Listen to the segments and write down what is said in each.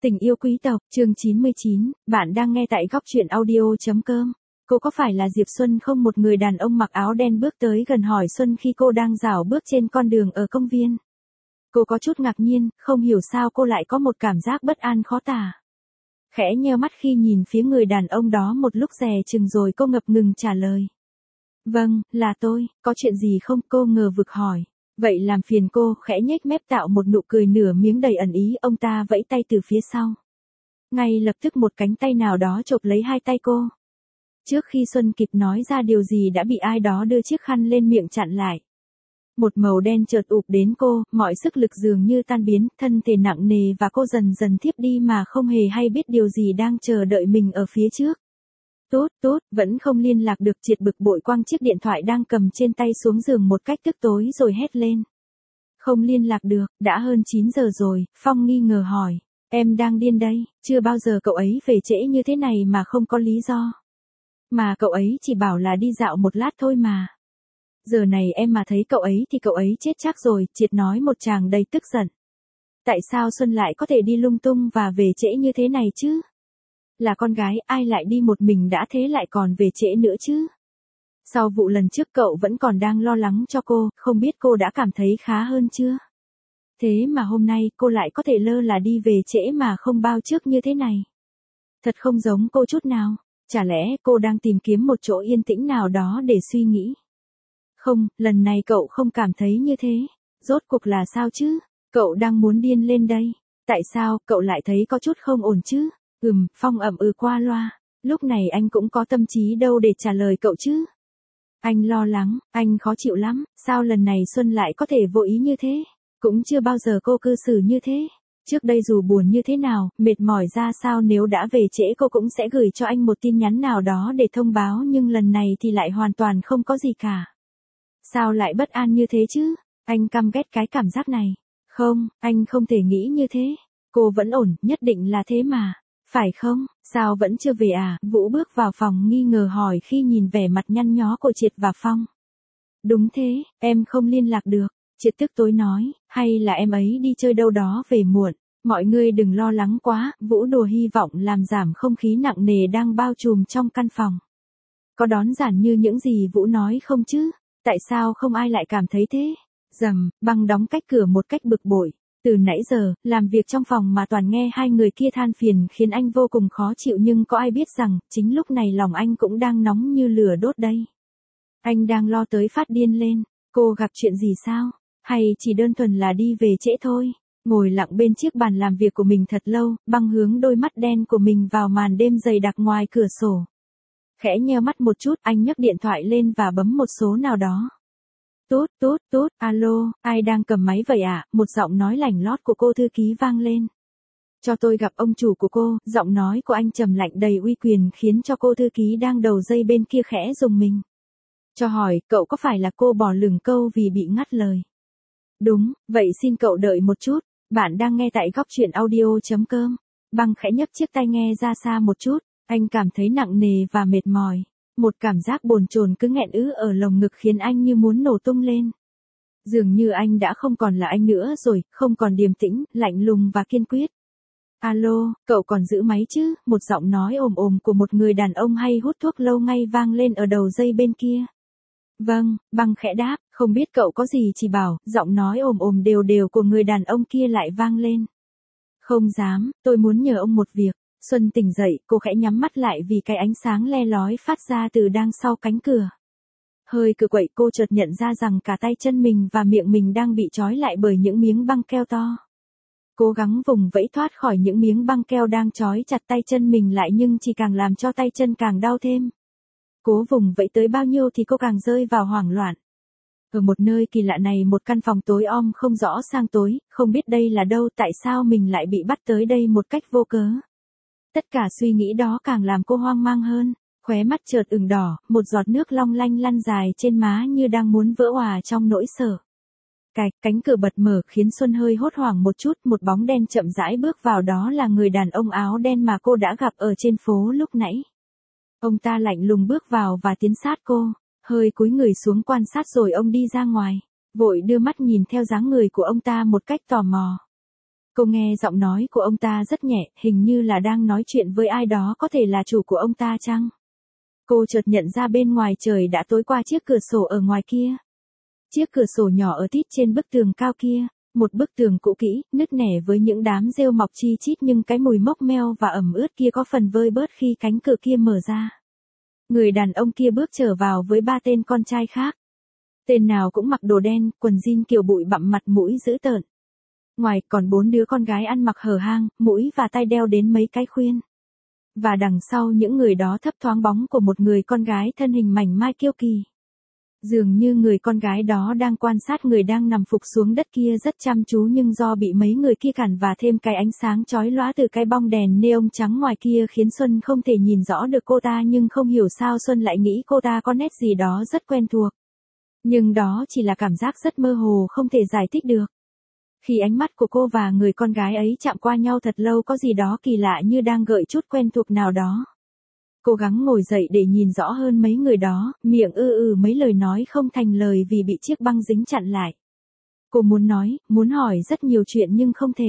Tình yêu quý tộc, chương 99, bạn đang nghe tại góc truyện audio.com. Cô có phải là Diệp Xuân không? Một người đàn ông mặc áo đen bước tới gần hỏi Xuân khi cô đang dạo bước trên con đường ở công viên. Cô có chút ngạc nhiên, không hiểu sao cô lại có một cảm giác bất an khó tả. Khẽ nheo mắt khi nhìn phía người đàn ông đó một lúc dè chừng rồi cô ngập ngừng trả lời. Vâng, là tôi, có chuyện gì không? Cô ngờ vực hỏi. Vậy làm phiền cô, khẽ nhếch mép tạo một nụ cười nửa miếng đầy ẩn ý, ông ta vẫy tay từ phía sau. Ngay lập tức một cánh tay nào đó chộp lấy hai tay cô. Trước khi Xuân kịp nói ra điều gì đã bị ai đó đưa chiếc khăn lên miệng chặn lại. Một màu đen chợt ụp đến cô, mọi sức lực dường như tan biến, thân thể nặng nề và cô dần dần thiếp đi mà không hề hay biết điều gì đang chờ đợi mình ở phía trước. Tốt, vẫn không liên lạc được. Triệt bực bội quăng chiếc điện thoại đang cầm trên tay xuống giường một cách tức tối rồi hét lên. Không liên lạc được, đã hơn 9 giờ rồi, Phong nghi ngờ hỏi. Em đang điên đây, chưa bao giờ cậu ấy về trễ như thế này mà không có lý do. Mà cậu ấy chỉ bảo là đi dạo một lát thôi mà. Giờ này em mà thấy cậu ấy thì cậu ấy chết chắc rồi, Triệt nói một tràng đầy tức giận. Tại sao Xuân lại có thể đi lung tung và về trễ như thế này chứ? Là con gái, ai lại đi một mình đã thế lại còn về trễ nữa chứ? Sau vụ lần trước cậu vẫn còn đang lo lắng cho cô, không biết cô đã cảm thấy khá hơn chưa? Thế mà hôm nay cô lại có thể lơ là đi về trễ mà không báo trước như thế này. Thật không giống cô chút nào. Chả lẽ cô đang tìm kiếm một chỗ yên tĩnh nào đó để suy nghĩ? Không, lần này cậu không cảm thấy như thế. Rốt cuộc là sao chứ? Cậu đang muốn điên lên đây. Tại sao cậu lại thấy có chút không ổn chứ? Phong ậm qua loa. Lúc này anh cũng có tâm trí đâu để trả lời cậu chứ. Anh lo lắng, anh khó chịu lắm, sao lần này Xuân lại có thể vô ý như thế? Cũng chưa bao giờ cô cư xử như thế. Trước đây dù buồn như thế nào, mệt mỏi ra sao nếu đã về trễ cô cũng sẽ gửi cho anh một tin nhắn nào đó để thông báo, nhưng lần này thì lại hoàn toàn không có gì cả. Sao lại bất an như thế chứ? Anh căm ghét cái cảm giác này. Không, anh không thể nghĩ như thế. Cô vẫn ổn, nhất định là thế mà. Phải không, sao vẫn chưa về à? Vũ bước vào phòng nghi ngờ hỏi khi nhìn vẻ mặt nhăn nhó của Triệt và Phong. Đúng thế, em không liên lạc được. Triệt tức tối nói, hay là em ấy đi chơi đâu đó về muộn. Mọi người đừng lo lắng quá, Vũ đùa hy vọng làm giảm không khí nặng nề đang bao trùm trong căn phòng. Có đón giản như những gì Vũ nói không chứ? Tại sao không ai lại cảm thấy thế? Băng đóng cách cửa một cách bực bội. Từ nãy giờ, làm việc trong phòng mà toàn nghe hai người kia than phiền khiến anh vô cùng khó chịu, nhưng có ai biết rằng, chính lúc này lòng anh cũng đang nóng như lửa đốt đây. Anh đang lo tới phát điên lên. Cô gặp chuyện gì sao? Hay chỉ đơn thuần là đi về trễ thôi? Ngồi lặng bên chiếc bàn làm việc của mình thật lâu, Băng hướng đôi mắt đen của mình vào màn đêm dày đặc ngoài cửa sổ. Khẽ nheo mắt một chút, anh nhấc điện thoại lên và bấm một số nào đó. Tốt, alo, ai đang cầm máy vậy ạ? Một giọng nói lành lót của cô thư ký vang lên. Cho tôi gặp ông chủ của cô. Giọng nói của anh trầm lạnh đầy uy quyền khiến cho cô thư ký đang đầu dây bên kia khẽ rùng mình. Cho hỏi, cậu có phải là cô bỏ lửng câu vì bị ngắt lời? Đúng, vậy xin cậu đợi một chút, bạn đang nghe tại góc truyện audio.com. Băng khẽ nhấc chiếc tai nghe ra xa một chút, anh cảm thấy nặng nề và mệt mỏi. Một cảm giác bồn chồn cứ nghẹn ứ ở lồng ngực khiến anh như muốn nổ tung lên. Dường như anh đã không còn là anh nữa rồi, không còn điềm tĩnh, lạnh lùng và kiên quyết. Alo, cậu còn giữ máy chứ? Một giọng nói ồm ồm của một người đàn ông hay hút thuốc lâu ngay vang lên ở đầu dây bên kia. Vâng, Băng khẽ đáp, không biết cậu có gì chỉ bảo. Giọng nói ồm ồm đều đều của người đàn ông kia lại vang lên. Không dám, tôi muốn nhờ ông một việc. Xuân tỉnh dậy, cô khẽ nhắm mắt lại vì cái ánh sáng le lói phát ra từ đằng sau cánh cửa. Hơi cựa quậy, cô chợt nhận ra rằng cả tay chân mình và miệng mình đang bị trói lại bởi những miếng băng keo to. Cố gắng vùng vẫy thoát khỏi những miếng băng keo đang trói chặt tay chân mình lại nhưng chỉ càng làm cho tay chân càng đau thêm. Cố vùng vẫy tới bao nhiêu thì cô càng rơi vào hoảng loạn. Ở một nơi kỳ lạ này, một căn phòng tối om không rõ sang tối, không biết đây là đâu, tại sao mình lại bị bắt tới đây một cách vô cớ. Tất cả suy nghĩ đó càng làm cô hoang mang hơn, khóe mắt chợt ửng đỏ, một giọt nước long lanh lăn dài trên má như đang muốn vỡ òa trong nỗi sợ. Cánh cửa bật mở khiến Xuân hơi hốt hoảng một chút, một bóng đen chậm rãi bước vào, đó là người đàn ông áo đen mà cô đã gặp ở trên phố lúc nãy. Ông ta lạnh lùng bước vào và tiến sát cô, hơi cúi người xuống quan sát rồi ông đi ra ngoài, vội đưa mắt nhìn theo dáng người của ông ta một cách tò mò. Cô nghe giọng nói của ông ta rất nhẹ, hình như là đang nói chuyện với ai đó có thể là chủ của ông ta chăng? Cô chợt nhận ra bên ngoài trời đã tối qua chiếc cửa sổ ở ngoài kia. Chiếc cửa sổ nhỏ ở tít trên bức tường cao kia, một bức tường cũ kỹ, nứt nẻ với những đám rêu mọc chi chít nhưng cái mùi mốc meo và ẩm ướt kia có phần vơi bớt khi cánh cửa kia mở ra. Người đàn ông kia bước trở vào với 3 tên con trai khác. Tên nào cũng mặc đồ đen, quần jean kiểu bụi bặm, mặt mũi dữ tợn. Ngoài còn 4 đứa con gái ăn mặc hở hang, mũi và tai đeo đến mấy cái khuyên. Và đằng sau những người đó thấp thoáng bóng của một người con gái thân hình mảnh mai kiêu kỳ. Dường như người con gái đó đang quan sát người đang nằm phục xuống đất kia rất chăm chú, nhưng do bị mấy người kia cản và thêm cái ánh sáng chói lóa từ cái bong đèn neon trắng ngoài kia khiến Xuân không thể nhìn rõ được cô ta, nhưng không hiểu sao Xuân lại nghĩ cô ta có nét gì đó rất quen thuộc. Nhưng đó chỉ là cảm giác rất mơ hồ không thể giải thích được. Khi ánh mắt của cô và người con gái ấy chạm qua nhau thật lâu, có gì đó kỳ lạ như đang gợi chút quen thuộc nào đó. Cố gắng ngồi dậy để nhìn rõ hơn mấy người đó, miệng mấy lời nói không thành lời vì bị chiếc băng dính chặn lại. Cô muốn nói, muốn hỏi rất nhiều chuyện nhưng không thể.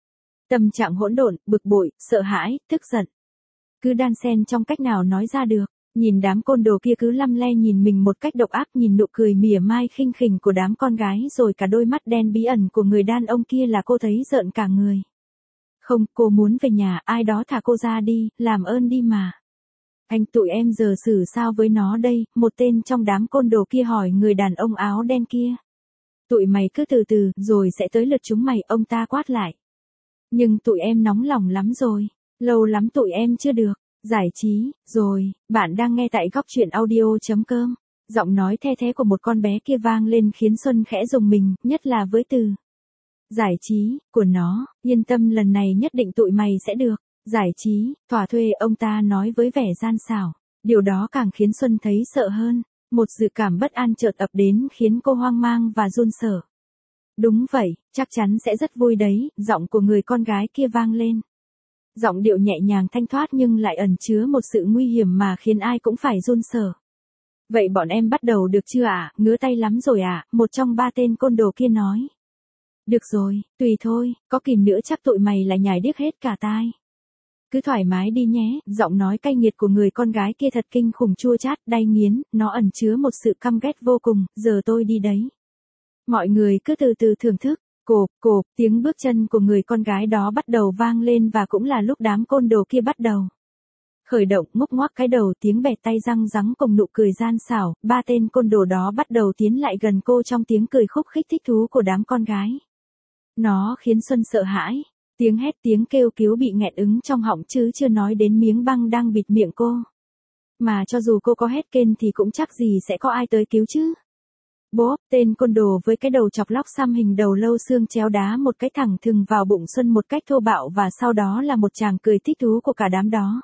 Tâm trạng hỗn độn, bực bội, sợ hãi, tức giận. Cứ đan xen trong cách nào nói ra được. Nhìn đám côn đồ kia cứ lăm le nhìn mình một cách độc ác, nhìn nụ cười mỉa mai khinh khỉnh của đám con gái rồi cả đôi mắt đen bí ẩn của người đàn ông kia là cô thấy rợn cả người. Không, cô muốn về nhà, ai đó thả cô ra đi, làm ơn đi mà. Anh tụi em giờ xử sao với nó đây, một tên trong đám côn đồ kia hỏi người đàn ông áo đen kia. Tụi mày cứ từ từ, rồi sẽ tới lượt chúng mày, ông ta quát lại. Nhưng tụi em nóng lòng lắm rồi, lâu lắm tụi em chưa được. Giải trí, rồi, bạn đang nghe tại góc truyện audio.com. Giọng nói the thé của một con bé kia vang lên khiến Xuân khẽ rùng mình, nhất là với từ giải trí của nó. Yên tâm, lần này nhất định tụi mày sẽ được. Giải trí, thỏa thuê, ông ta nói với vẻ gian xảo. Điều đó càng khiến Xuân thấy sợ hơn. Một dự cảm bất an chợt ập đến khiến cô hoang mang và run sợ. Đúng vậy, chắc chắn sẽ rất vui đấy, giọng của người con gái kia vang lên. Giọng điệu nhẹ nhàng thanh thoát nhưng lại ẩn chứa một sự nguy hiểm mà khiến ai cũng phải run sợ. Vậy bọn em bắt đầu được chưa ạ? Ngứa tay lắm rồi ạ, một trong 3 tên côn đồ kia nói. Được rồi, tùy thôi, có kìm nữa chắc tụi mày lại nhảy điếc hết cả tai. Cứ thoải mái đi nhé, giọng nói cay nghiệt của người con gái kia thật kinh khủng, chua chát, đay nghiến, nó ẩn chứa một sự căm ghét vô cùng, giờ tôi đi đấy. Mọi người cứ từ từ thưởng thức. Cộp, tiếng bước chân của người con gái đó bắt đầu vang lên và cũng là lúc đám côn đồ kia bắt đầu khởi động, ngúc ngoác cái đầu, tiếng bẹt tay răng rắn cùng nụ cười gian xảo. 3 tên côn đồ đó bắt đầu tiến lại gần cô trong tiếng cười khúc khích thích thú của đám con gái. Nó khiến Xuân sợ hãi. Tiếng hét, tiếng kêu cứu bị nghẹn ứng trong họng chứ chưa nói đến miếng băng đang bịt miệng cô. Mà cho dù cô có hét kên thì cũng chắc gì sẽ có ai tới cứu chứ. Bốp, tên côn đồ với cái đầu chọc lóc xăm hình đầu lâu xương chéo đá một cái thẳng thừng vào bụng Xuân một cách thô bạo và sau đó là một tràng cười thích thú của cả đám đó.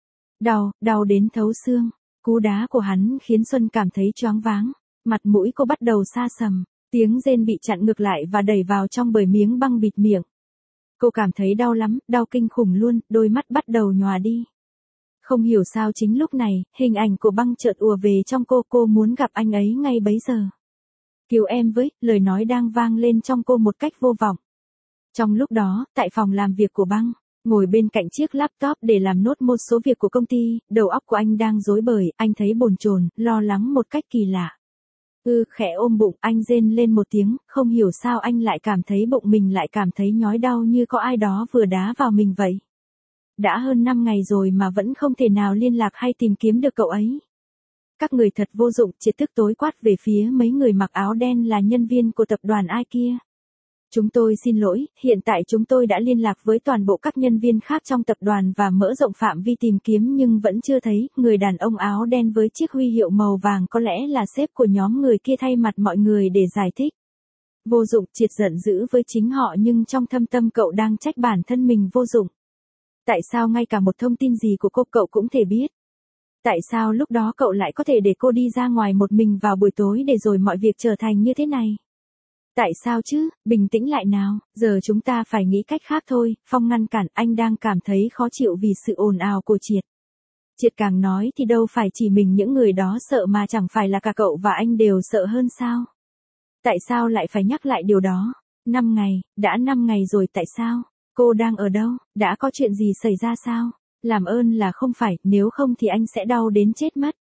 Đau đến thấu xương. Cú đá của hắn khiến Xuân cảm thấy choáng váng. Mặt mũi cô bắt đầu sa sầm. Tiếng rên bị chặn ngược lại và đẩy vào trong bởi miếng băng bịt miệng. Cô cảm thấy đau lắm, đau kinh khủng luôn, đôi mắt bắt đầu nhòa đi. Không hiểu sao chính lúc này, hình ảnh của băng chợt ùa về trong cô muốn gặp anh ấy ngay bấy giờ. Cứu em với, lời nói đang vang lên trong cô một cách vô vọng. Trong lúc đó, tại phòng làm việc của băng, ngồi bên cạnh chiếc laptop để làm nốt một số việc của công ty, đầu óc của anh đang rối bời, anh thấy bồn chồn, lo lắng một cách kỳ lạ. Khẽ ôm bụng, anh rên lên một tiếng, không hiểu sao anh lại cảm thấy bụng mình lại cảm thấy nhói đau như có ai đó vừa đá vào mình vậy. Đã hơn 5 ngày rồi mà vẫn không thể nào liên lạc hay tìm kiếm được cậu ấy. Các người thật vô dụng, triệt tức tối quát về phía mấy người mặc áo đen là nhân viên của tập đoàn ai kia. Chúng tôi xin lỗi, hiện tại chúng tôi đã liên lạc với toàn bộ các nhân viên khác trong tập đoàn và mở rộng phạm vi tìm kiếm nhưng vẫn chưa thấy. Người đàn ông áo đen với chiếc huy hiệu màu vàng có lẽ là sếp của nhóm người kia thay mặt mọi người để giải thích. Vô dụng, triệt giận dữ với chính họ nhưng trong thâm tâm cậu đang trách bản thân mình vô dụng. Tại sao ngay cả một thông tin gì của cô cậu cũng thể biết? Tại sao lúc đó cậu lại có thể để cô đi ra ngoài một mình vào buổi tối để rồi mọi việc trở thành như thế này? Tại sao chứ, bình tĩnh lại nào, giờ chúng ta phải nghĩ cách khác thôi. Phong ngăn cản, anh đang cảm thấy khó chịu vì sự ồn ào của Triệt. Triệt càng nói thì đâu phải chỉ mình những người đó sợ mà chẳng phải là cả cậu và anh đều sợ hơn sao? Tại sao lại phải nhắc lại điều đó? 5 ngày, đã 5 ngày rồi tại sao? Cô đang ở đâu? Đã có chuyện gì xảy ra sao? Làm ơn là không phải, nếu không thì anh sẽ đau đến chết mất.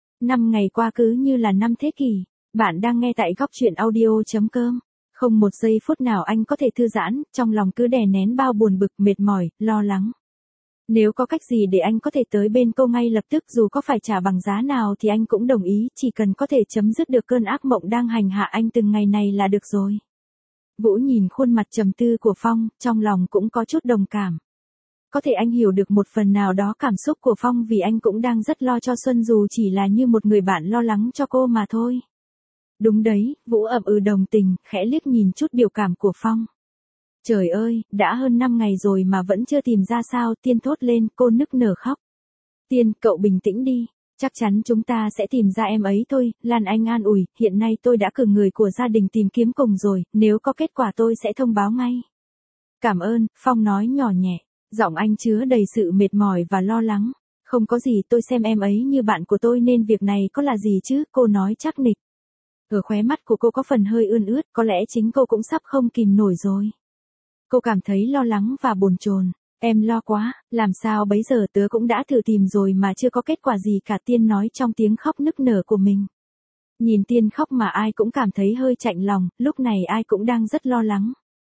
5 ngày qua cứ như là 5 thế kỷ. Bạn đang nghe tại góc chuyện audio.com. Không một giây phút nào anh có thể thư giãn, trong lòng cứ đè nén bao buồn bực, mệt mỏi, lo lắng. Nếu có cách gì để anh có thể tới bên cô ngay lập tức dù có phải trả bằng giá nào thì anh cũng đồng ý, chỉ cần có thể chấm dứt được cơn ác mộng đang hành hạ anh từng ngày này là được rồi. Vũ nhìn khuôn mặt trầm tư của Phong, trong lòng cũng có chút đồng cảm. Có thể anh hiểu được một phần nào đó cảm xúc của Phong vì anh cũng đang rất lo cho Xuân dù chỉ là như một người bạn lo lắng cho cô mà thôi. Đúng đấy, Vũ ậm ừ đồng tình, khẽ liếc nhìn chút biểu cảm của Phong. Trời ơi, đã hơn 5 ngày rồi mà vẫn chưa tìm ra sao, Tiên thốt lên, cô nức nở khóc. Tiên, cậu bình tĩnh đi, chắc chắn chúng ta sẽ tìm ra em ấy thôi, Lan Anh an ủi, hiện nay tôi đã cử người của gia đình tìm kiếm cùng rồi, nếu có kết quả tôi sẽ thông báo ngay. Cảm ơn, Phong nói nhỏ nhẹ, giọng anh chứa đầy sự mệt mỏi và lo lắng. Không có gì, tôi xem em ấy như bạn của tôi nên việc này có là gì chứ, cô nói chắc nịch. Ở khóe mắt của cô có phần hơi ươn ướt, có lẽ chính cô cũng sắp không kìm nổi rồi. Cô cảm thấy lo lắng và bồn chồn. Em lo quá, làm sao bấy giờ tớ cũng đã thử tìm rồi mà chưa có kết quả gì cả, Tiên nói trong tiếng khóc nức nở của mình. Nhìn Tiên khóc mà ai cũng cảm thấy hơi chạnh lòng, lúc này ai cũng đang rất lo lắng.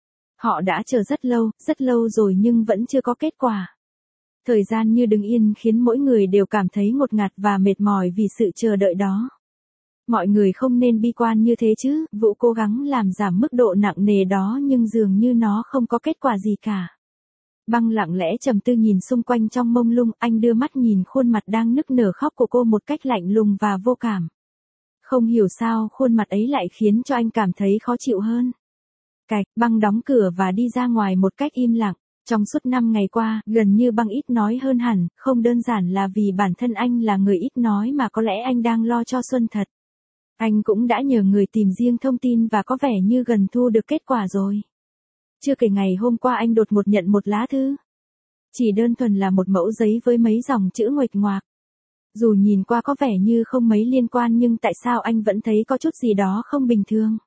Họ đã chờ rất lâu rồi nhưng vẫn chưa có kết quả. Thời gian như đứng yên khiến mỗi người đều cảm thấy ngột ngạt và mệt mỏi vì sự chờ đợi đó. Mọi người không nên bi quan như thế chứ, Vũ cố gắng làm giảm mức độ nặng nề đó nhưng dường như nó không có kết quả gì cả. Băng lặng lẽ trầm tư nhìn xung quanh trong mông lung, anh đưa mắt nhìn khuôn mặt đang nức nở khóc của cô một cách lạnh lùng và vô cảm. Không hiểu sao khuôn mặt ấy lại khiến cho anh cảm thấy khó chịu hơn. Cạch, Băng đóng cửa và đi ra ngoài một cách im lặng. Trong suốt 5 ngày qua, gần như Băng ít nói hơn hẳn, không đơn giản là vì bản thân anh là người ít nói mà có lẽ anh đang lo cho Xuân thật. Anh cũng đã nhờ người tìm riêng thông tin và có vẻ như gần thu được kết quả rồi. Chưa kể ngày hôm qua anh đột ngột nhận một lá thư. Chỉ đơn thuần là một mẫu giấy với mấy dòng chữ nguệch ngoạc. Dù nhìn qua có vẻ như không mấy liên quan nhưng tại sao anh vẫn thấy có chút gì đó không bình thường.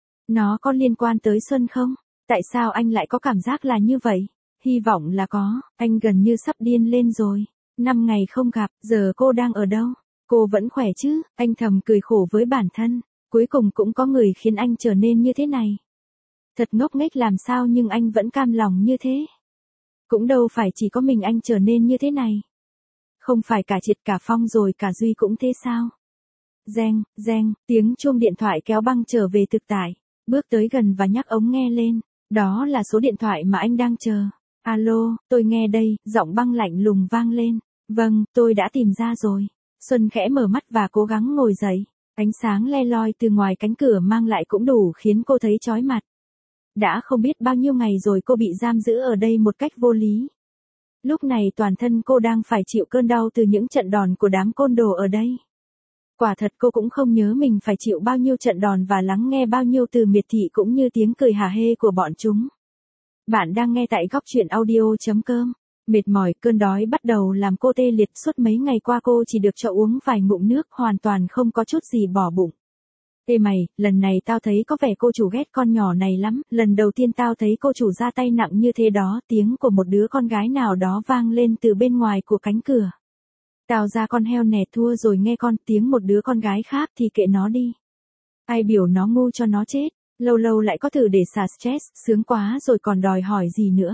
Nó có liên quan tới Xuân không? Tại sao anh lại có cảm giác là như vậy? Hy vọng là có, anh gần như sắp điên lên rồi. 5 ngày không gặp, giờ cô đang ở đâu? Cô vẫn khỏe chứ? Anh thầm cười khổ với bản thân. Cuối cùng cũng có người khiến anh trở nên như thế này. Thật ngốc nghếch làm sao nhưng anh vẫn cam lòng như thế. Cũng đâu phải chỉ có mình anh trở nên như thế này. Không phải cả Triệt cả Phong rồi cả Duy cũng thế sao? Reng, reng, tiếng chuông điện thoại kéo Băng trở về thực tại. Bước tới gần và nhắc ống nghe lên. Đó là số điện thoại mà anh đang chờ. Alo, tôi nghe đây, giọng Băng lạnh lùng vang lên. Vâng, tôi đã tìm ra rồi. Xuân khẽ mở mắt và cố gắng ngồi dậy. Ánh sáng le loi từ ngoài cánh cửa mang lại cũng đủ khiến cô thấy chói mặt. Đã không biết bao nhiêu ngày rồi cô bị giam giữ ở đây một cách vô lý. Lúc này toàn thân cô đang phải chịu cơn đau từ những trận đòn của đám côn đồ ở đây. Quả thật cô cũng không nhớ mình phải chịu bao nhiêu trận đòn và lắng nghe bao nhiêu từ miệt thị cũng như tiếng cười hả hê của bọn chúng. Bạn đang nghe tại góc chuyện audio.com. Mệt mỏi, cơn đói bắt đầu làm cô tê liệt, suốt mấy ngày qua cô chỉ được cho uống vài ngụm nước, hoàn toàn không có chút gì bỏ bụng. Ê mày, lần này tao thấy có vẻ cô chủ ghét con nhỏ này lắm, lần đầu tiên tao thấy cô chủ ra tay nặng như thế đó, tiếng của một đứa con gái nào đó vang lên từ bên ngoài của cánh cửa. Tao ra con heo nè, thua rồi nghe con, tiếng một đứa con gái khác thì kệ nó đi. Ai biểu nó ngu cho nó chết, lâu lâu lại có thử để xả stress, sướng quá rồi còn đòi hỏi gì nữa.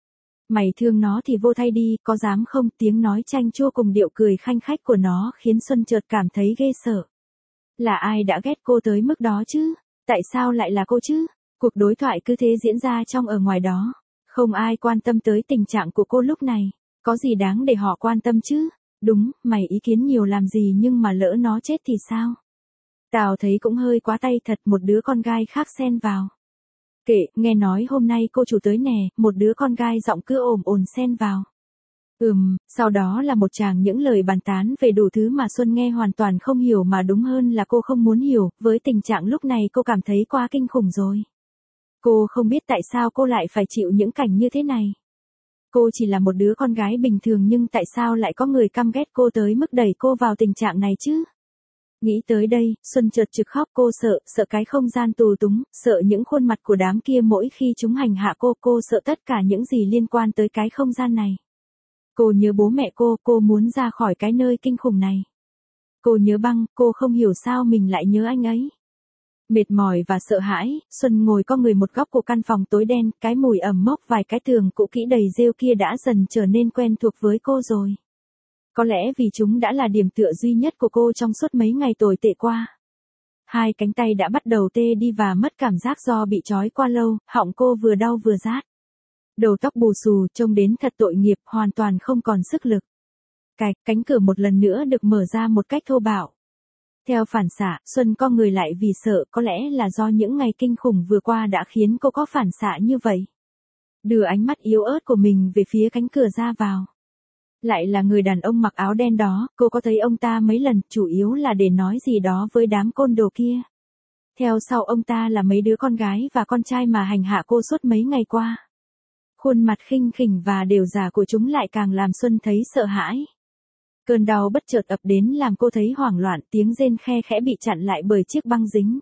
Mày thương nó thì vô thay đi, có dám không? Tiếng nói chanh chua cùng điệu cười khanh khách của nó khiến Xuân chợt cảm thấy ghê sợ. Là ai đã ghét cô tới mức đó chứ? Tại sao lại là cô chứ? Cuộc đối thoại cứ thế diễn ra trong ở ngoài đó. Không ai quan tâm tới tình trạng của cô lúc này. Có gì đáng để họ quan tâm chứ? Đúng, mày ý kiến nhiều làm gì nhưng mà lỡ nó chết thì sao? Tao thấy cũng hơi quá tay thật, một đứa con gái khác xen vào. Kệ, nghe nói hôm nay cô chủ tới nè, một đứa con gái giọng cứ ồm ồn xen vào. Sau đó là một tràng những lời bàn tán về đủ thứ mà Xuân nghe hoàn toàn không hiểu mà đúng hơn là cô không muốn hiểu, với tình trạng lúc này cô cảm thấy quá kinh khủng rồi. Cô không biết tại sao cô lại phải chịu những cảnh như thế này. Cô chỉ là một đứa con gái bình thường nhưng tại sao lại có người căm ghét cô tới mức đẩy cô vào tình trạng này chứ? Nghĩ tới đây, Xuân chợt trực khóc, cô sợ cái không gian tù túng, sợ những khuôn mặt của đám kia mỗi khi chúng hành hạ cô sợ tất cả những gì liên quan tới cái không gian này. Cô nhớ bố mẹ cô muốn ra khỏi cái nơi kinh khủng này. Cô nhớ Băng, cô không hiểu sao mình lại nhớ anh ấy. Mệt mỏi và sợ hãi, Xuân ngồi co người một góc của căn phòng tối đen, cái mùi ẩm mốc vài cái tường cũ kỹ đầy rêu kia đã dần trở nên quen thuộc với cô rồi. Có lẽ vì chúng đã là điểm tựa duy nhất của cô trong suốt mấy ngày tồi tệ qua. Hai cánh tay đã bắt đầu tê đi và mất cảm giác do bị trói qua lâu, họng cô vừa đau vừa rát. Đầu tóc bù xù, trông đến thật tội nghiệp, hoàn toàn không còn sức lực. Cánh cửa một lần nữa được mở ra một cách thô bạo. Theo phản xạ, Xuân co người lại vì sợ, có lẽ là do những ngày kinh khủng vừa qua đã khiến cô có phản xạ như vậy. Đưa ánh mắt yếu ớt của mình về phía cánh cửa ra vào. Lại là người đàn ông mặc áo đen đó, cô có thấy ông ta mấy lần, chủ yếu là để nói gì đó với đám côn đồ kia. Theo sau ông ta là mấy đứa con gái và con trai mà hành hạ cô suốt mấy ngày qua. Khuôn mặt khinh khỉnh và đều giả của chúng lại càng làm Xuân thấy sợ hãi. Cơn đau bất chợt ập đến làm cô thấy hoảng loạn, tiếng rên khe khẽ bị chặn lại bởi chiếc băng dính.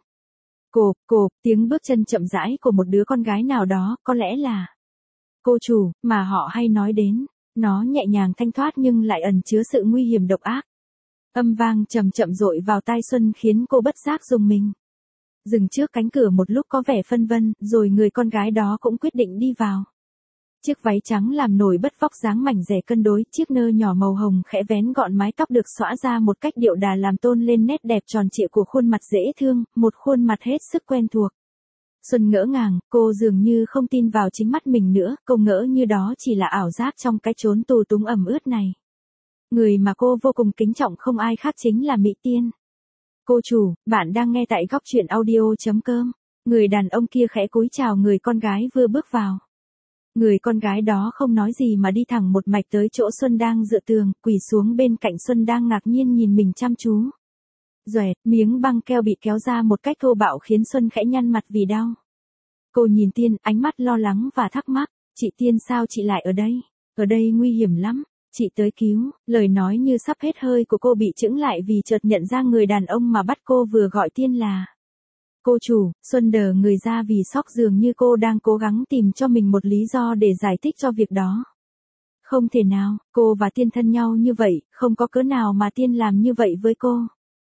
Cộp, tiếng bước chân chậm rãi của một đứa con gái nào đó, có lẽ là cô chủ, mà họ hay nói đến. Nó nhẹ nhàng thanh thoát nhưng lại ẩn chứa sự nguy hiểm độc ác. Âm vang chậm chậm dội vào tai Xuân khiến cô bất giác rùng mình. Dừng trước cánh cửa một lúc có vẻ phân vân, rồi người con gái đó cũng quyết định đi vào. Chiếc váy trắng làm nổi bật vóc dáng mảnh dẻ cân đối, chiếc nơ nhỏ màu hồng khẽ vén gọn mái tóc được xõa ra một cách điệu đà làm tôn lên nét đẹp tròn trịa của khuôn mặt dễ thương, một khuôn mặt hết sức quen thuộc. Xuân ngỡ ngàng, cô dường như không tin vào chính mắt mình nữa, cô ngỡ như đó chỉ là ảo giác trong cái chốn tù túng ẩm ướt này. Người mà cô vô cùng kính trọng không ai khác chính là Mỹ Tiên. Cô chủ, bạn đang nghe tại góc truyện audio.com. Người đàn ông kia khẽ cúi chào người con gái vừa bước vào. Người con gái đó không nói gì mà đi thẳng một mạch tới chỗ Xuân đang dựa tường, quỳ xuống bên cạnh Xuân đang ngạc nhiên nhìn mình chăm chú. Doẹt, miếng băng keo bị kéo ra một cách thô bạo khiến Xuân khẽ nhăn mặt vì đau. Cô nhìn Tiên, ánh mắt lo lắng và thắc mắc, chị Tiên sao chị lại ở đây? Ở đây nguy hiểm lắm, chị tới cứu. Lời nói như sắp hết hơi của cô bị chững lại vì chợt nhận ra người đàn ông mà bắt cô vừa gọi Tiên là cô chủ. Xuân đờ người ra vì sốc, dường như cô đang cố gắng tìm cho mình một lý do để giải thích cho việc đó. Không thể nào, cô và Tiên thân nhau như vậy, không có cớ nào mà Tiên làm như vậy với cô.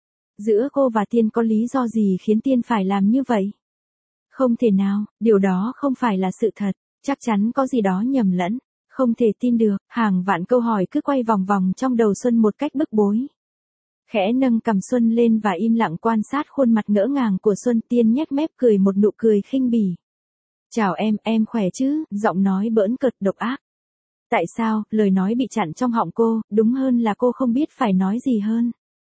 Giữa cô và Tiên có lý do gì khiến Tiên phải làm như vậy? Không thể nào, điều đó không phải là sự thật, chắc chắn có gì đó nhầm lẫn, không thể tin được, hàng vạn câu hỏi cứ quay vòng vòng trong đầu Xuân một cách bức bối. Khẽ nâng cằm Xuân lên và im lặng quan sát khuôn mặt ngỡ ngàng của Xuân. Tiên nhếch mép cười một nụ cười khinh bỉ. Chào em khỏe chứ, giọng nói bỡn cợt độc ác. Tại sao, lời nói bị chặn trong họng cô, đúng hơn là cô không biết phải nói gì hơn.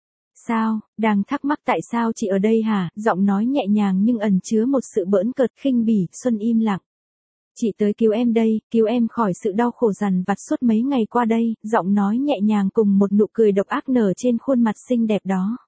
Sao, đang thắc mắc tại sao chị ở đây hả? Giọng nói nhẹ nhàng nhưng ẩn chứa một sự bỡn cợt khinh bỉ. Xuân im lặng. Chị tới cứu em đây, cứu em khỏi sự đau khổ dằn vặt suốt mấy ngày qua đây. Giọng nói nhẹ nhàng cùng một nụ cười độc ác nở trên khuôn mặt xinh đẹp đó.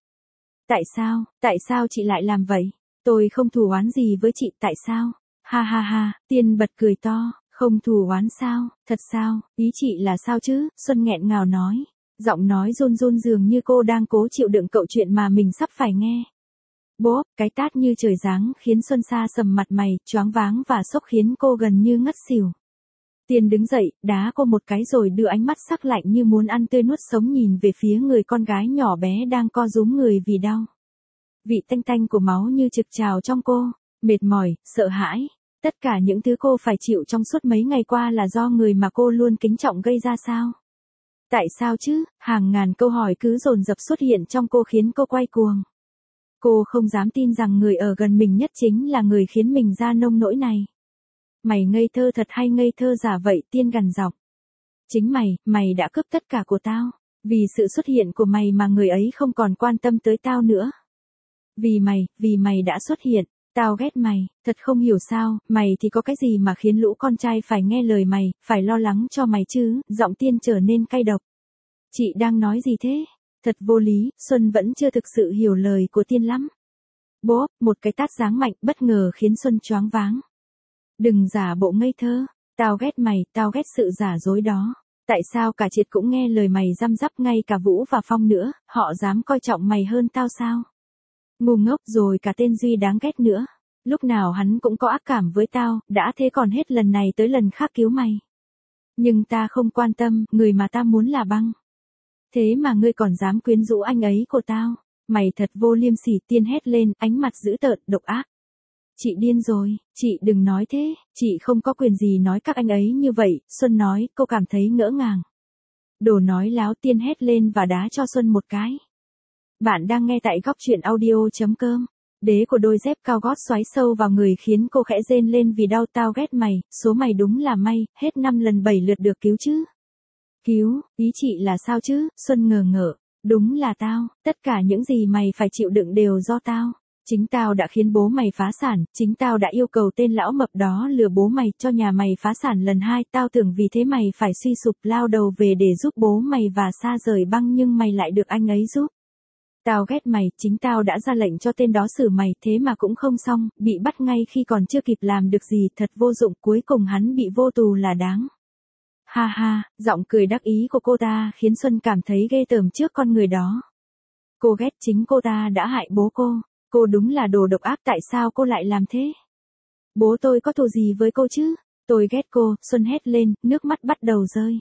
Tại sao chị lại làm vậy? Tôi không thù oán gì với chị, tại sao? Ha ha ha, Tiên bật cười to. Không thù oán sao? Thật sao? Ý chị là sao chứ? Xuân nghẹn ngào nói. Giọng nói run run dường như cô đang cố chịu đựng câu chuyện mà mình sắp phải nghe. Bốp, cái tát như trời giáng khiến Xuân sa sầm mặt mày, choáng váng và sốc khiến cô gần như ngất xỉu. Tiên đứng dậy, đá cô một cái rồi đưa ánh mắt sắc lạnh như muốn ăn tươi nuốt sống nhìn về phía người con gái nhỏ bé đang co rúm người vì đau. Vị tanh tanh của máu như trực trào trong cô, mệt mỏi, sợ hãi. Tất cả những thứ cô phải chịu trong suốt mấy ngày qua là do người mà cô luôn kính trọng gây ra sao? Tại sao chứ? Hàng ngàn câu hỏi cứ dồn dập xuất hiện trong cô khiến cô quay cuồng. Cô không dám tin rằng người ở gần mình nhất chính là người khiến mình ra nông nỗi này. Mày ngây thơ thật hay ngây thơ giả vậy? Tiên gằn giọng. Chính mày đã cướp tất cả của tao. Vì sự xuất hiện của mày mà người ấy không còn quan tâm tới tao nữa. Vì mày đã xuất hiện, tao ghét mày, thật không hiểu sao, mày thì có cái gì mà khiến lũ con trai phải nghe lời mày, phải lo lắng cho mày chứ? Giọng Tiên trở nên cay độc. Chị đang nói gì thế? Thật vô lý. Xuân vẫn chưa thực sự hiểu lời của Tiên lắm. Bốp, một cái tát giáng mạnh bất ngờ khiến Xuân choáng váng. Đừng giả bộ ngây thơ, tao ghét mày, tao ghét sự giả dối đó. Tại sao cả Triệt cũng nghe lời mày răm rắp, ngay cả Vũ và Phong nữa, họ dám coi trọng mày hơn tao sao? Ngu ngốc, rồi cả tên Duy đáng ghét nữa. Lúc nào hắn cũng có ác cảm với tao, đã thế còn hết lần này tới lần khác cứu mày. Nhưng ta không quan tâm, người mà ta muốn là Băng. Thế mà ngươi còn dám quyến rũ anh ấy của tao. Mày thật vô liêm sỉ, Tiên hét lên, ánh mặt dữ tợn, độc ác. Chị điên rồi, chị đừng nói thế, chị không có quyền gì nói các anh ấy như vậy, Xuân nói, cô cảm thấy ngỡ ngàng. Đồ nói láo, Tiên hét lên và đá cho Xuân một cái. Bạn đang nghe tại góc truyện audio.com. Đế của đôi dép cao gót xoáy sâu vào người khiến cô khẽ rên lên vì đau. Tao ghét mày, số mày đúng là may, hết 5 lần 7 lượt được cứu chứ. Cứu, ý chị là sao chứ? Xuân ngờ ngợ. Đúng là tao, tất cả những gì mày phải chịu đựng đều do tao. Chính tao đã khiến bố mày phá sản, chính tao đã yêu cầu tên lão mập đó lừa bố mày cho nhà mày phá sản lần 2. Tao tưởng vì thế mày phải suy sụp lao đầu về để giúp bố mày và xa rời Băng, nhưng mày lại được anh ấy giúp. Tao ghét mày, chính tao đã ra lệnh cho tên đó xử mày, thế mà cũng không xong, bị bắt ngay khi còn chưa kịp làm được gì, thật vô dụng, cuối cùng hắn bị vô tù là đáng. Ha ha, giọng cười đắc ý của cô ta khiến Xuân cảm thấy ghê tởm trước con người đó. Cô ghét chính cô ta đã hại bố cô đúng là đồ độc ác, tại sao cô lại làm thế? Bố tôi có thù gì với cô chứ? Tôi ghét cô, Xuân hét lên, nước mắt bắt đầu rơi.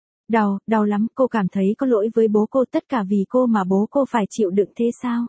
Đau lắm, cô cảm thấy có lỗi với bố cô, tất cả vì cô mà bố cô phải chịu đựng thế sao?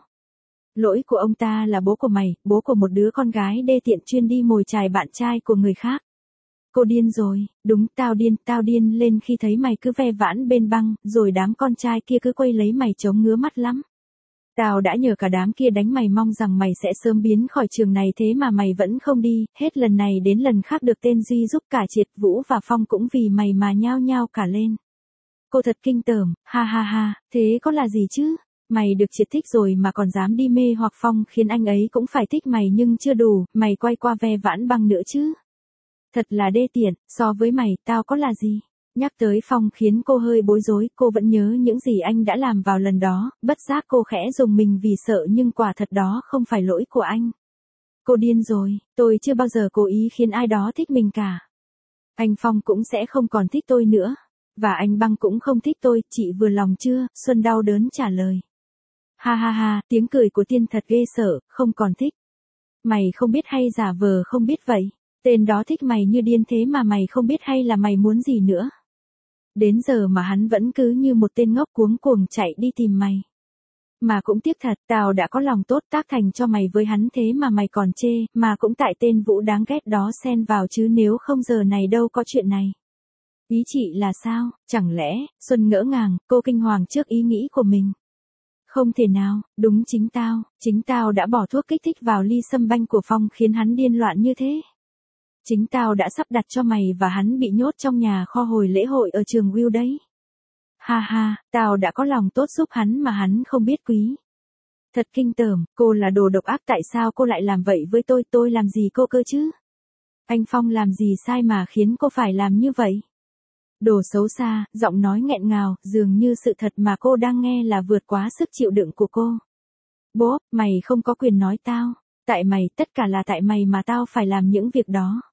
Lỗi của ông ta là bố của mày, bố của một đứa con gái đê tiện chuyên đi mồi chài bạn trai của người khác. Cô điên rồi, đúng, tao điên lên khi thấy mày cứ ve vãn bên Băng, rồi đám con trai kia cứ quay lấy mày chống ngứa mắt lắm. Tao đã nhờ cả đám kia đánh mày, mong rằng mày sẽ sớm biến khỏi trường này, thế mà mày vẫn không đi, hết lần này đến lần khác được tên Duy giúp, cả Triệt, Vũ và Phong cũng vì mày mà nhao nhao cả lên. Cô thật kinh tởm, ha ha ha, thế có là gì chứ? Mày được Triệt thích rồi mà còn dám đi mê hoặc Phong khiến anh ấy cũng phải thích mày, nhưng chưa đủ, mày quay qua ve vãn Băng nữa chứ. Thật là đê tiện, so với mày, tao có là gì? Nhắc tới Phong khiến cô hơi bối rối, cô vẫn nhớ những gì anh đã làm vào lần đó, bất giác cô khẽ rùng mình vì sợ, nhưng quả thật đó không phải lỗi của anh. Cô điên rồi, tôi chưa bao giờ cố ý khiến ai đó thích mình cả. Anh Phong cũng sẽ không còn thích tôi nữa. Và anh Băng cũng không thích tôi, chị vừa lòng chưa? Xuân đau đớn trả lời. Ha ha ha, tiếng cười của Tiên thật ghê sợ, không còn thích. Mày không biết hay giả vờ không biết vậy? Tên đó thích mày như điên thế mà mày không biết hay là mày muốn gì nữa? Đến giờ mà hắn vẫn cứ như một tên ngốc cuống cuồng chạy đi tìm mày. Mà cũng tiếc thật, tao đã có lòng tốt tác thành cho mày với hắn thế mà mày còn chê, mà cũng tại tên Vũ đáng ghét đó xen vào chứ, nếu không giờ này đâu có chuyện này. Ý chị là sao? Chẳng lẽ? Xuân ngỡ ngàng, cô kinh hoàng trước ý nghĩ của mình. Không thể nào, đúng chính tao đã bỏ thuốc kích thích vào ly sâm banh của Phong khiến hắn điên loạn như thế. Chính tao đã sắp đặt cho mày và hắn bị nhốt trong nhà kho hồi lễ hội ở trường Will đấy. Ha ha, tao đã có lòng tốt giúp hắn mà hắn không biết quý. Thật kinh tởm, cô là đồ độc ác, tại sao cô lại làm vậy với tôi làm gì cô cơ chứ? Anh Phong làm gì sai mà khiến cô phải làm như vậy? Đồ xấu xa, giọng nói nghẹn ngào, dường như sự thật mà cô đang nghe là vượt quá sức chịu đựng của cô. Bố, mày không có quyền nói tao. Tại mày, tất cả là tại mày mà tao phải làm những việc đó.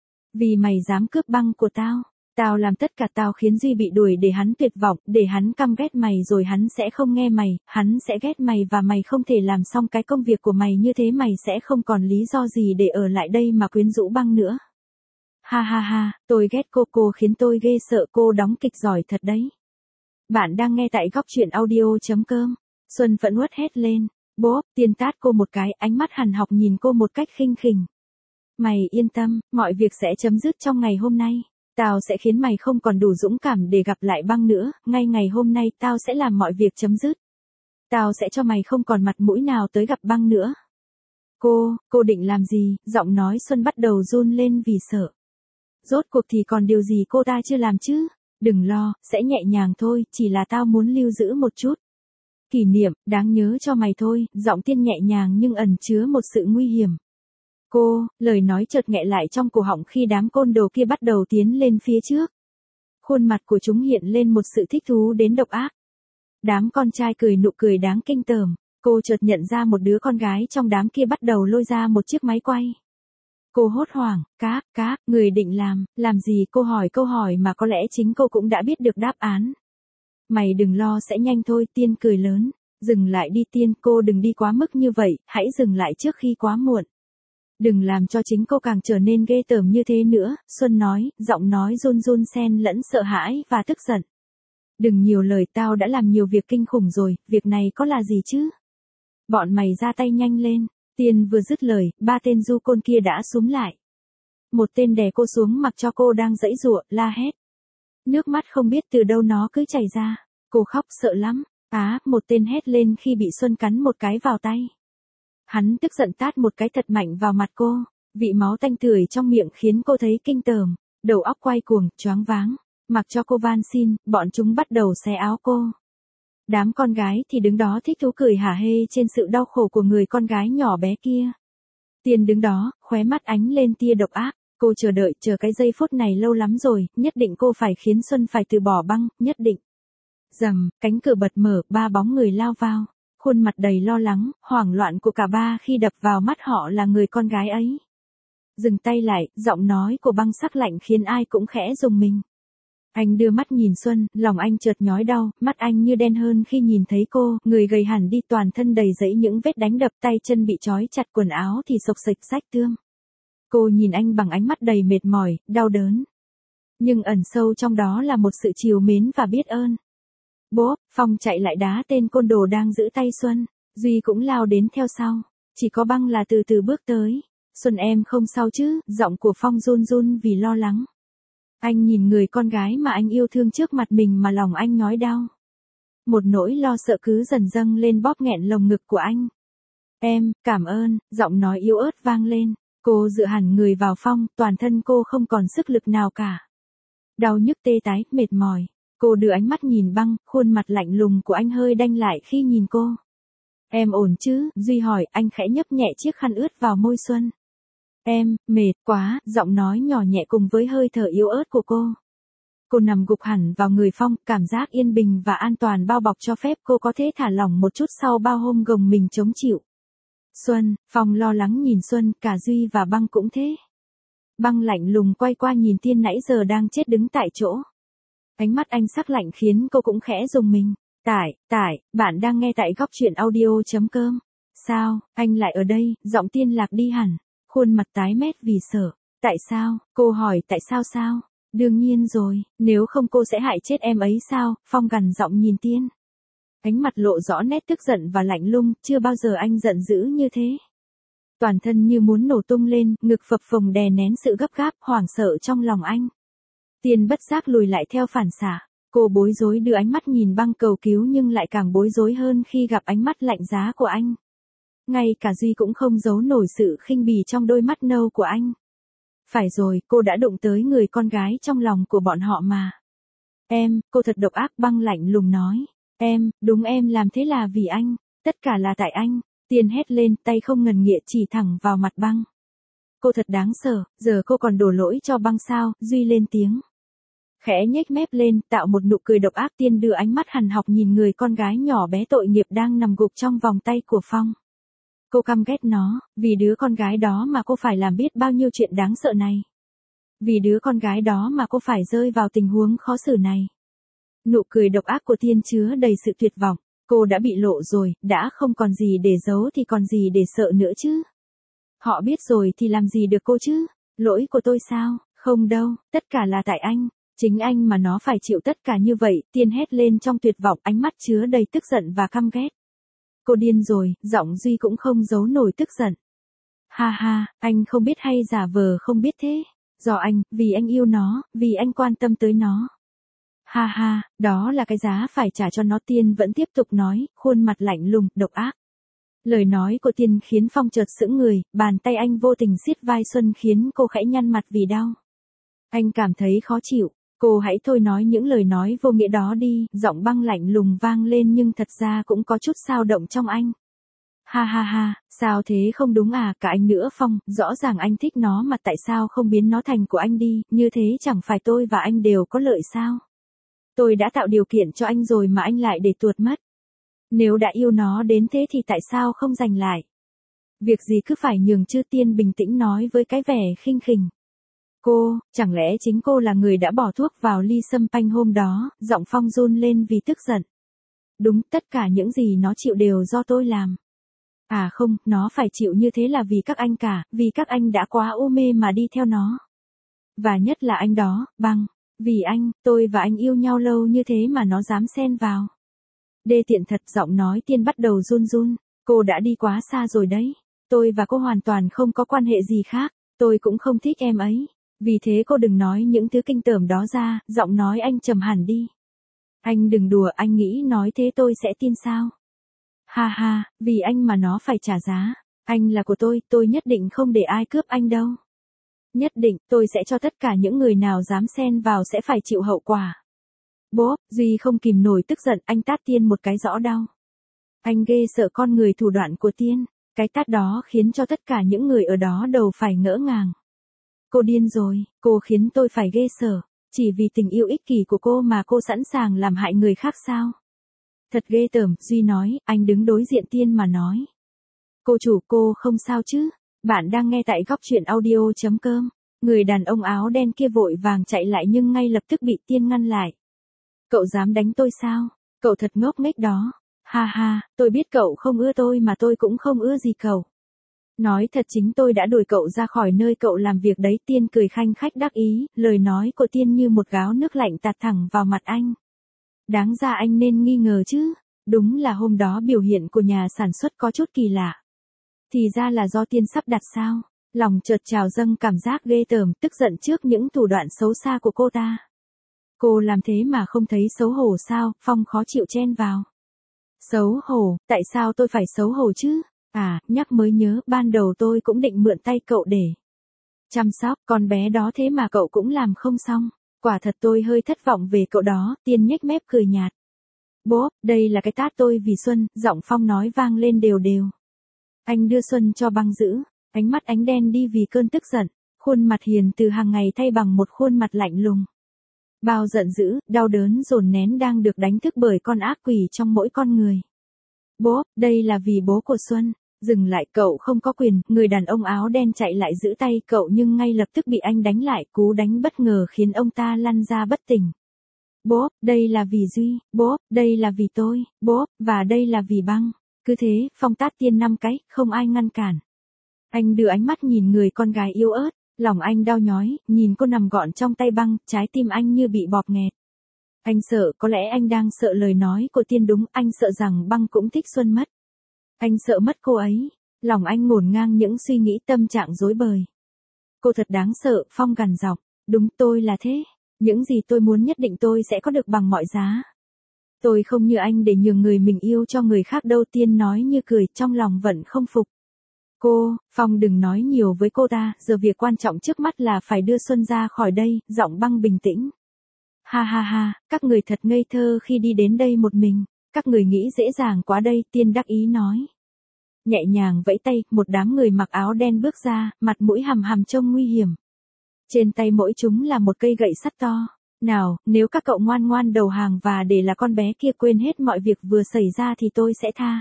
Vì mày dám cướp Băng của tao. Tao làm tất cả, tao khiến Duy bị đuổi để hắn tuyệt vọng, để hắn căm ghét mày, rồi hắn sẽ không nghe mày, hắn sẽ ghét mày và mày không thể làm xong cái công việc của mày, như thế mày sẽ không còn lý do gì để ở lại đây mà quyến rũ Băng nữa. Ha ha ha, tôi ghét cô khiến tôi ghê sợ, cô đóng kịch giỏi thật đấy. Bạn đang nghe tại góc truyện audio.com. Xuân phẫn uất hét lên. Bố, Tiên tát cô một cái, ánh mắt hằn học nhìn cô một cách khinh khỉnh. Mày yên tâm, mọi việc sẽ chấm dứt trong ngày hôm nay. Tao sẽ khiến mày không còn đủ dũng cảm để gặp lại Băng nữa, ngay ngày hôm nay tao sẽ làm mọi việc chấm dứt. Tao sẽ cho mày không còn mặt mũi nào tới gặp Băng nữa. Cô định làm gì? Giọng nói Xuân bắt đầu run lên vì sợ. Rốt cuộc thì còn điều gì cô ta chưa làm chứ? Đừng lo, sẽ nhẹ nhàng thôi, chỉ là tao muốn lưu giữ một chút kỷ niệm, đáng nhớ cho mày thôi. Giọng Tiên nhẹ nhàng nhưng ẩn chứa một sự nguy hiểm. Lời nói chợt nghẹn lại trong cổ họng khi đám côn đồ kia bắt đầu tiến lên phía trước. Khuôn mặt của chúng hiện lên một sự thích thú đến độc ác. Đám con trai cười nụ cười đáng kinh tởm. Cô chợt nhận ra một đứa con gái trong đám kia bắt đầu lôi ra một chiếc máy quay. Cô hốt hoảng, người định làm gì? Cô hỏi câu hỏi mà có lẽ chính cô cũng đã biết được đáp án. Mày đừng lo, sẽ nhanh thôi. Tiên cười lớn. Dừng lại đi Tiên, cô đừng đi quá mức như vậy, hãy dừng lại trước khi quá muộn. Đừng làm cho chính cô càng trở nên ghê tởm như thế nữa, Xuân nói, giọng nói run run xen lẫn sợ hãi và tức giận. Đừng nhiều lời, tao đã làm nhiều việc kinh khủng rồi, việc này có là gì chứ? Bọn mày ra tay nhanh lên. Tiên vừa dứt lời, 3 tên du côn kia đã xúm lại. Một tên đè cô xuống mặc cho cô đang giãy giụa, la hét. Nước mắt không biết từ đâu nó cứ chảy ra. Cô khóc sợ lắm. Một tên hét lên khi bị Xuân cắn một cái vào tay. Hắn tức giận tát một cái thật mạnh vào mặt cô. Vị máu tanh tưởi trong miệng khiến cô thấy kinh tởm, đầu óc quay cuồng, choáng váng. Mặc cho cô van xin, bọn chúng bắt đầu xé áo cô. Đám con gái thì đứng đó thích thú cười hả hê trên sự đau khổ của người con gái nhỏ bé kia. Tiên đứng đó, khóe mắt ánh lên tia độc ác. Cô chờ cái giây phút này lâu lắm rồi, nhất định cô phải khiến Xuân phải từ bỏ Băng, nhất định. Rầm, cánh cửa bật mở, 3 bóng người lao vào. Khuôn mặt đầy lo lắng, hoảng loạn của cả ba khi đập vào mắt họ là người con gái ấy. Dừng tay lại, giọng nói của Băng sắc lạnh khiến ai cũng khẽ rùng mình. Anh đưa mắt nhìn Xuân, lòng anh chợt nhói đau, mắt anh như đen hơn khi nhìn thấy cô, người gầy hẳn đi, toàn thân đầy rẫy những vết đánh đập, tay chân bị trói chặt, quần áo thì xộc xệch rách tươm. Cô nhìn anh bằng ánh mắt đầy mệt mỏi, đau đớn. Nhưng ẩn sâu trong đó là một sự trìu mến và biết ơn. Bốp, Phong chạy lại đá tên côn đồ đang giữ tay Xuân, Duy cũng lao đến theo sau. Chỉ có Băng là từ từ bước tới. Xuân em không sao chứ? Giọng của Phong run run vì lo lắng. Anh nhìn người con gái mà anh yêu thương trước mặt mình mà lòng anh nhói đau. Một nỗi lo sợ cứ dần dâng lên bóp nghẹn lồng ngực của anh. Em, cảm ơn, giọng nói yếu ớt vang lên. Cô dựa hẳn người vào Phong, toàn thân cô không còn sức lực nào cả. Đau nhức tê tái, mệt mỏi. Cô đưa ánh mắt nhìn Băng, khuôn mặt lạnh lùng của anh hơi đanh lại khi nhìn cô. Em ổn chứ? Duy hỏi, anh khẽ nhấp nhẹ chiếc khăn ướt vào môi Xuân. Em, mệt quá, giọng nói nhỏ nhẹ cùng với hơi thở yếu ớt của cô. Cô nằm gục hẳn vào người Phong, cảm giác yên bình và an toàn bao bọc cho phép cô có thể thả lỏng một chút sau bao hôm gồng mình chống chịu. Xuân, Phong lo lắng nhìn Xuân, cả Duy và Băng cũng thế. Băng lạnh lùng quay qua nhìn Tiên nãy giờ đang chết đứng tại chỗ. Ánh mắt anh sắc lạnh khiến cô cũng khẽ rùng mình. Bạn đang nghe tại góc truyện audio.com. Sao, anh lại ở đây? Giọng Tiên lạc đi hẳn. Khuôn mặt tái mét vì sợ. Tại sao? Cô hỏi tại sao? Đương nhiên rồi, nếu không cô sẽ hại chết em ấy sao? Phong gằn giọng nhìn Tiên. Ánh mặt lộ rõ nét tức giận và lạnh lùng, chưa bao giờ anh giận dữ như thế. Toàn thân như muốn nổ tung lên, ngực phập phồng đè nén sự gấp gáp, hoảng sợ trong lòng anh. Tiên bất giác lùi lại theo phản xạ. Cô bối rối đưa ánh mắt nhìn Băng cầu cứu nhưng lại càng bối rối hơn khi gặp ánh mắt lạnh giá của anh. Ngay cả Duy cũng không giấu nổi sự khinh bỉ trong đôi mắt nâu của anh. Phải rồi, cô đã đụng tới người con gái trong lòng của bọn họ mà. Em, cô thật độc ác, Băng lạnh lùng nói. Đúng em làm thế là vì anh, tất cả là tại anh. Tiên hét lên, tay không ngần nghịa chỉ thẳng vào mặt Băng. Cô thật đáng sợ, giờ cô còn đổ lỗi cho Băng sao? Duy lên tiếng. Khẽ nhếch mép lên, tạo một nụ cười độc ác. Tiên đưa ánh mắt hằn học nhìn người con gái nhỏ bé tội nghiệp đang nằm gục trong vòng tay của Phong. Cô căm ghét nó, vì đứa con gái đó mà cô phải làm biết bao nhiêu chuyện đáng sợ này. Vì đứa con gái đó mà cô phải rơi vào tình huống khó xử này. Nụ cười độc ác của Tiên chứa đầy sự tuyệt vọng. Cô đã bị lộ rồi, đã không còn gì để giấu thì còn gì để sợ nữa chứ. Họ biết rồi thì làm gì được cô chứ? Lỗi của tôi sao? Không đâu, tất cả là tại anh. Chính anh mà nó phải chịu tất cả như vậy. Tiên hét lên trong tuyệt vọng, ánh mắt chứa đầy tức giận và căm ghét. Cô điên rồi, giọng Duy cũng không giấu nổi tức giận. Ha, anh không biết hay giả vờ không biết thế. Do anh, vì anh yêu nó, vì anh quan tâm tới nó. Ha, đó là cái giá phải trả cho nó. Tiên vẫn tiếp tục nói, khuôn mặt lạnh lùng, độc ác. Lời nói của Tiên khiến Phong chợt sững người, bàn tay anh vô tình siết vai Xuân khiến cô khẽ nhăn mặt vì đau. Anh cảm thấy khó chịu. Cô hãy thôi nói những lời nói vô nghĩa đó đi, giọng Băng lạnh lùng vang lên nhưng thật ra cũng có chút xao động trong anh. Ha, sao thế không đúng à, cả anh nữa Phong, rõ ràng anh thích nó mà tại sao không biến nó thành của anh đi, như thế chẳng phải tôi và anh đều có lợi sao? Tôi đã tạo điều kiện cho anh rồi mà anh lại để tuột mất. Nếu đã yêu nó đến thế thì tại sao không giành lại? Việc gì cứ phải nhường chứ, Tiên bình tĩnh nói với cái vẻ khinh khỉnh. Cô, chẳng lẽ chính cô là người đã bỏ thuốc vào ly sâm panh hôm đó, giọng Phong run lên vì tức giận. Đúng, tất cả những gì nó chịu đều do tôi làm. À không, nó phải chịu như thế là vì các anh cả, vì các anh đã quá u mê mà đi theo nó. Và nhất là anh đó, Băng. Vì anh, tôi và anh yêu nhau lâu như thế mà nó dám xen vào. Đê tiện thật, giọng nói Tiên bắt đầu run run. Cô đã đi quá xa rồi đấy. Tôi và cô hoàn toàn không có quan hệ gì khác. Tôi cũng không thích em ấy. Vì thế cô đừng nói những thứ kinh tởm đó ra, giọng nói anh trầm hẳn đi. Anh đừng đùa, anh nghĩ nói thế tôi sẽ tin sao? Ha ha, vì anh mà nó phải trả giá. Anh là của tôi nhất định không để ai cướp anh đâu. Nhất định, tôi sẽ cho tất cả những người nào dám xen vào sẽ phải chịu hậu quả. Bố, Duy không kìm nổi tức giận, anh tát Tiên một cái rõ đau. Anh ghê sợ con người thủ đoạn của Tiên, cái tát đó khiến cho tất cả những người ở đó đầu phải ngỡ ngàng. Cô điên rồi, cô khiến tôi phải ghê sợ, chỉ vì tình yêu ích kỷ của cô mà cô sẵn sàng làm hại người khác sao? Thật ghê tởm, Duy nói, anh đứng đối diện Tiên mà nói. Cô chủ, cô không sao chứ? Bạn đang nghe tại góc truyện audio.com. Người đàn ông áo đen kia vội vàng chạy lại nhưng ngay lập tức bị Tiên ngăn lại. Cậu dám đánh tôi sao? Cậu thật ngốc nghếch đó. Ha ha, tôi biết cậu không ưa tôi mà tôi cũng không ưa gì cậu. Nói thật chính tôi đã đuổi cậu ra khỏi nơi cậu làm việc đấy. Tiên cười khanh khách đắc ý, lời nói của Tiên như một gáo nước lạnh tạt thẳng vào mặt anh. Đáng ra anh nên nghi ngờ chứ. Đúng là hôm đó biểu hiện của nhà sản xuất có chút kỳ lạ. Thì ra là do Tiên sắp đặt sao? Lòng chợt trào dâng cảm giác ghê tởm, tức giận trước những thủ đoạn xấu xa của cô ta. Cô làm thế mà không thấy xấu hổ sao? Phong khó chịu chen vào. Xấu hổ, tại sao tôi phải xấu hổ chứ? À, nhắc mới nhớ, ban đầu tôi cũng định mượn tay cậu để chăm sóc con bé đó thế mà cậu cũng làm không xong. Quả thật tôi hơi thất vọng về cậu đó. Tiên nhếch mép cười nhạt. Bố, đây là cái tát tôi vì Xuân, giọng Phong nói vang lên đều đều. Anh đưa Xuân cho Băng giữ, ánh mắt ánh đen đi vì cơn tức giận, khuôn mặt hiền từ hàng ngày thay bằng một khuôn mặt lạnh lùng. Bao giận dữ, đau đớn dồn nén đang được đánh thức bởi con ác quỷ trong mỗi con người. Bố, đây là vì bố của Xuân. Dừng lại, cậu không có quyền. Người đàn ông áo đen chạy lại giữ tay cậu nhưng ngay lập tức bị anh đánh lại. Cú đánh bất ngờ khiến ông ta lăn ra bất tỉnh. Bố, đây là vì Duy. Bố, đây là vì tôi. Bố, và đây là vì Băng. Cứ thế, Phong tát Tiên 5 cái, không ai ngăn cản. Anh đưa ánh mắt nhìn người con gái yếu ớt, lòng anh đau nhói, nhìn cô nằm gọn trong tay Băng, trái tim anh như bị bóp nghẹt. Anh sợ, có lẽ anh đang sợ lời nói của Tiên đúng, anh sợ rằng Băng cũng thích Xuân mất. Anh sợ mất cô ấy, lòng anh ngổn ngang những suy nghĩ tâm trạng rối bời. Cô thật đáng sợ, Phong gằn giọng, đúng tôi là thế, những gì tôi muốn nhất định tôi sẽ có được bằng mọi giá. Tôi không như anh để nhường người mình yêu cho người khác đâu. Tiên nói như cười, trong lòng vẫn không phục. Cô, Phong đừng nói nhiều với cô ta, giờ việc quan trọng trước mắt là phải đưa Xuân ra khỏi đây, giọng Băng bình tĩnh. Ha ha ha, các người thật ngây thơ khi đi đến đây một mình, các người nghĩ dễ dàng quá đây, Tiên đắc ý nói. Nhẹ nhàng vẫy tay, một đám người mặc áo đen bước ra, mặt mũi hằm hằm trông nguy hiểm. Trên tay mỗi chúng là một cây gậy sắt to. Nào, nếu các cậu ngoan ngoan đầu hàng và để là con bé kia quên hết mọi việc vừa xảy ra thì tôi sẽ tha.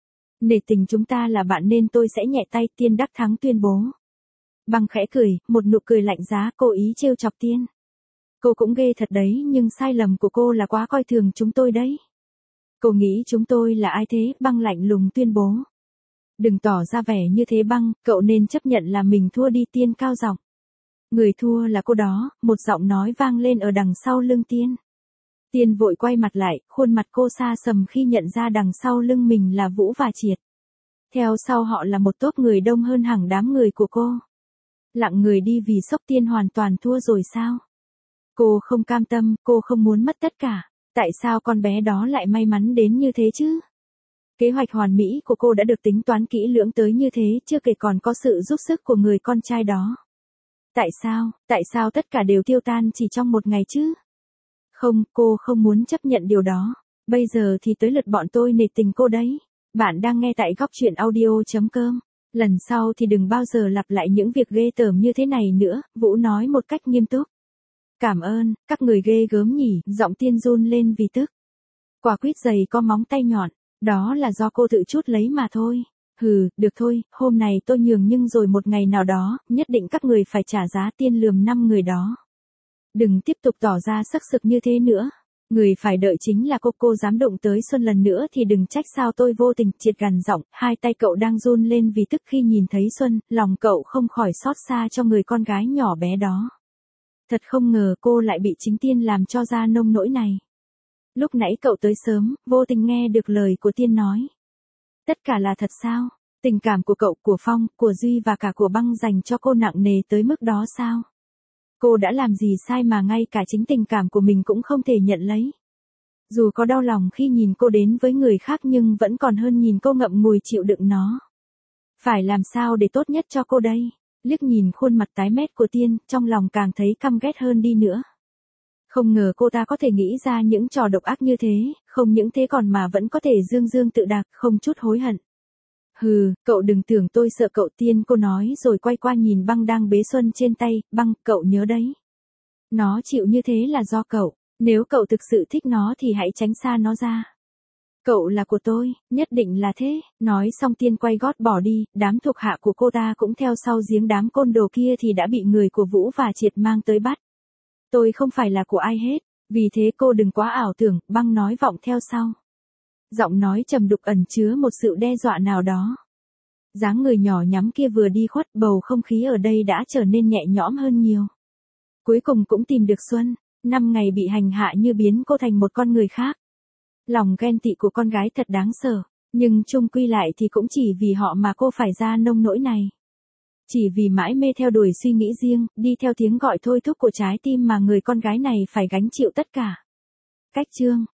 Nể tình chúng ta là bạn nên tôi sẽ nhẹ tay, Tiên đắc thắng tuyên bố. Băng khẽ cười, một nụ cười lạnh giá, cố ý trêu chọc Tiên. Cô cũng ghê thật đấy, nhưng sai lầm của cô là quá coi thường chúng tôi đấy. Cô nghĩ chúng tôi là ai thế? Băng lạnh lùng tuyên bố. Đừng tỏ ra vẻ như thế Băng, cậu nên chấp nhận là mình thua đi, Tiên cao giọng. Người thua là cô đó, một giọng nói vang lên ở đằng sau lưng Tiên. Tiên vội quay mặt lại, khuôn mặt cô xa sầm khi nhận ra đằng sau lưng mình là Vũ và Triệt. Theo sau họ là một tốp người đông hơn hẳn đám người của cô. Lặng người đi vì sốc. Tiên hoàn toàn thua rồi sao? Cô không cam tâm, cô không muốn mất tất cả. Tại sao con bé đó lại may mắn đến như thế chứ? Kế hoạch hoàn mỹ của cô đã được tính toán kỹ lưỡng tới như thế, chưa kể còn có sự giúp sức của người con trai đó. Tại sao tất cả đều tiêu tan chỉ trong một ngày chứ? Không, cô không muốn chấp nhận điều đó. Bây giờ thì tới lượt bọn tôi nể tình cô đấy. Bạn đang nghe tại góc truyện audio.com. Lần sau thì đừng bao giờ lặp lại những việc ghê tởm như thế này nữa, Vũ nói một cách nghiêm túc. Cảm ơn, các người ghê gớm nhỉ, giọng Tiên run lên vì tức. Quả quýt dày có móng tay nhọn, đó là do cô tự chút lấy mà thôi. Hừ, được thôi, hôm này tôi nhường nhưng rồi một ngày nào đó, nhất định các người phải trả giá tiên lườm 5 người đó. Đừng tiếp tục tỏ ra sắc sực như thế nữa. Người phải đợi chính là cô dám động tới Xuân lần nữa thì đừng trách sao tôi vô tình. Triệt gằn giọng, hai tay cậu đang run lên vì tức khi nhìn thấy Xuân, lòng cậu không khỏi xót xa cho người con gái nhỏ bé đó. Thật không ngờ cô lại bị chính Tiên làm cho ra nông nỗi này. Lúc nãy cậu tới sớm, vô tình nghe được lời của Tiên nói. Tất cả là thật sao? Tình cảm của cậu, của Phong, của Duy và cả của Băng dành cho cô nặng nề tới mức đó sao? Cô đã làm gì sai mà ngay cả chính tình cảm của mình cũng không thể nhận lấy. Dù có đau lòng khi nhìn cô đến với người khác nhưng vẫn còn hơn nhìn cô ngậm ngùi chịu đựng nó. Phải làm sao để tốt nhất cho cô đây? Liếc nhìn khuôn mặt tái mét của Tiên, trong lòng càng thấy căm ghét hơn đi nữa. Không ngờ cô ta có thể nghĩ ra những trò độc ác như thế, không những thế còn mà vẫn có thể dương dương tự đạc, không chút hối hận. Hừ, cậu đừng tưởng tôi sợ cậu, Tiên cô nói rồi quay qua nhìn Băng đang bế Xuân trên tay. Băng, cậu nhớ đấy. Nó chịu như thế là do cậu, nếu cậu thực sự thích nó thì hãy tránh xa nó ra. Cậu là của tôi, nhất định là thế. Nói xong Tiên quay gót bỏ đi, đám thuộc hạ của cô ta cũng theo sau giếng đám côn đồ kia thì đã bị người của Vũ và Triệt mang tới bắt. Tôi không phải là của ai hết, vì thế cô đừng quá ảo tưởng, Băng nói vọng theo sau. Giọng nói trầm đục ẩn chứa một sự đe dọa nào đó. Dáng người nhỏ nhắm kia vừa đi khuất, bầu không khí ở đây đã trở nên nhẹ nhõm hơn nhiều. Cuối cùng cũng tìm được Xuân, 5 ngày bị hành hạ như biến cô thành một con người khác. Lòng ghen tị của con gái thật đáng sợ, nhưng chung quy lại thì cũng chỉ vì họ mà cô phải ra nông nỗi này. Chỉ vì mãi mê theo đuổi suy nghĩ riêng, đi theo tiếng gọi thôi thúc của trái tim mà người con gái này phải gánh chịu tất cả. Cách chương